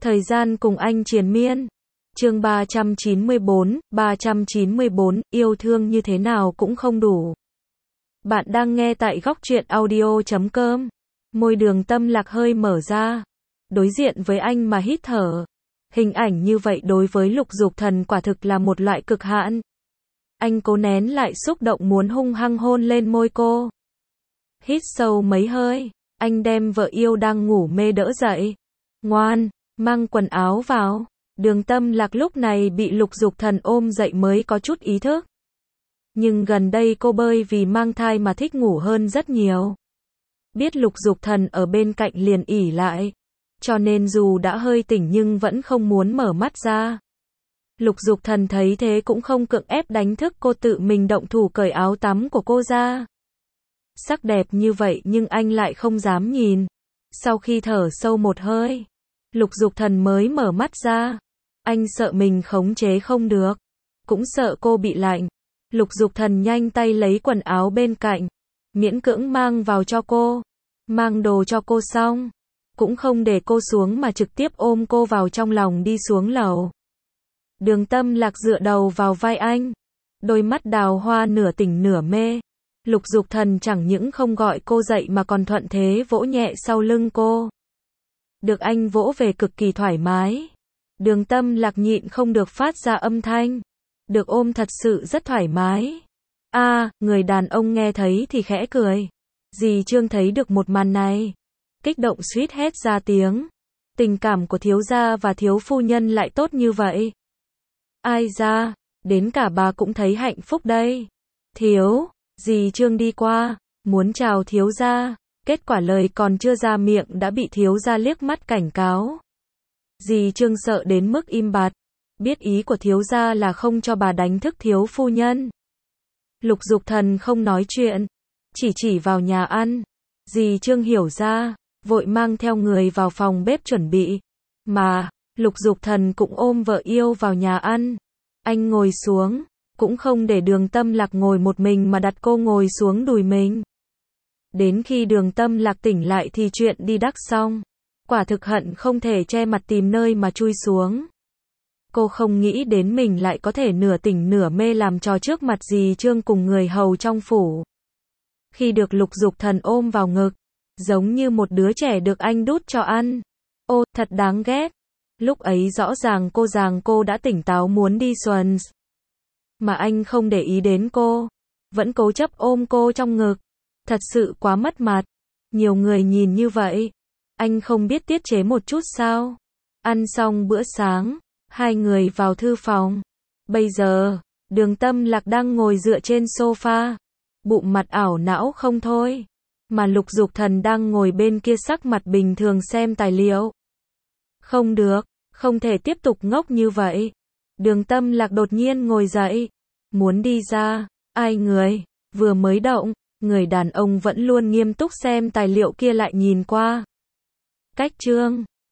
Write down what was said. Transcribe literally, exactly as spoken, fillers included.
Thời gian cùng anh triền miên. Chương ba trăm chín mươi bốn, ba trăm chín mươi bốn, yêu thương như thế nào cũng không đủ. Bạn đang nghe tại góc truyện audio chấm com. Môi Đường Tâm Lạc hơi mở ra, đối diện với anh mà hít thở. Hình ảnh như vậy đối với Lục Dục Thần quả thực là một loại cực hạn. Anh cố nén lại xúc động muốn hung hăng hôn lên môi cô. Hít sâu mấy hơi, anh đem vợ yêu đang ngủ mê đỡ dậy. Ngoan, mang quần áo vào. Đường Tâm Lạc lúc này bị Lục Dục Thần ôm dậy mới có chút ý thức. Nhưng gần đây cô bơi vì mang thai mà thích ngủ hơn rất nhiều. Biết Lục Dục Thần ở bên cạnh liền ỉ lại. Cho nên dù đã hơi tỉnh nhưng vẫn không muốn mở mắt ra. Lục Dục Thần thấy thế cũng không cưỡng ép đánh thức cô, tự mình động thủ cởi áo tắm của cô ra. Sắc đẹp như vậy nhưng anh lại không dám nhìn. Sau khi thở sâu một hơi, Lục Dục Thần mới mở mắt ra. Anh sợ mình khống chế không được, cũng sợ cô bị lạnh. Lục Dục Thần nhanh tay lấy quần áo bên cạnh, miễn cưỡng mang vào cho cô. Mang đồ cho cô xong, cũng không để cô xuống mà trực tiếp ôm cô vào trong lòng đi xuống lầu. Đường Tâm Lạc dựa đầu vào vai anh, đôi mắt đào hoa nửa tỉnh nửa mê. Lục Dục Thần chẳng những không gọi cô dậy mà còn thuận thế vỗ nhẹ sau lưng cô. Được anh vỗ về cực kỳ thoải mái. Đường Tâm Lạc nhịn không được phát ra âm thanh. Được ôm thật sự rất thoải mái. A, à, người đàn ông nghe thấy thì khẽ cười. Dì Trương thấy được một màn này, kích động suýt hét ra tiếng. Tình cảm của thiếu gia và thiếu phu nhân lại tốt như vậy. Ai ra, đến cả bà cũng thấy hạnh phúc đây. Thiếu, dì Trương đi qua, muốn chào thiếu gia. Kết quả lời còn chưa ra miệng đã bị thiếu gia liếc mắt cảnh cáo. Dì Trương sợ đến mức im bặt, biết ý của thiếu gia là không cho bà đánh thức thiếu phu nhân. Lục Dục Thần không nói chuyện, chỉ chỉ vào nhà ăn. Dì Trương hiểu ra, vội mang theo người vào phòng bếp chuẩn bị. Mà, Lục Dục Thần cũng ôm vợ yêu vào nhà ăn. Anh ngồi xuống, cũng không để Đường Tâm Lạc ngồi một mình mà đặt cô ngồi xuống đùi mình. Đến khi Đường Tâm Lạc tỉnh lại thì chuyện đi đắc xong. Quả thực hận không thể che mặt tìm nơi mà chui xuống. Cô không nghĩ đến mình lại có thể nửa tỉnh nửa mê làm trò trước mặt dì Trương cùng người hầu trong phủ. Khi được Lục Dục Thần ôm vào ngực, giống như một đứa trẻ được anh đút cho ăn. Ô, thật đáng ghét. Lúc ấy rõ ràng cô rằng cô đã tỉnh táo muốn đi xuân. Mà anh không để ý đến cô, vẫn cố chấp ôm cô trong ngực. Thật sự quá mất mặt. Nhiều người nhìn như vậy, anh không biết tiết chế một chút sao? Ăn xong bữa sáng, hai người vào thư phòng. Bây giờ, Đường Tâm Lạc đang ngồi dựa trên sofa, bụng mặt ảo não không thôi. Mà Lục Dục Thần đang ngồi bên kia sắc mặt bình thường xem tài liệu. Không được, không thể tiếp tục ngốc như vậy. Đường Tâm Lạc đột nhiên ngồi dậy, muốn đi ra. Ai người, vừa mới động, người đàn ông vẫn luôn nghiêm túc xem tài liệu kia lại nhìn qua. Cách chương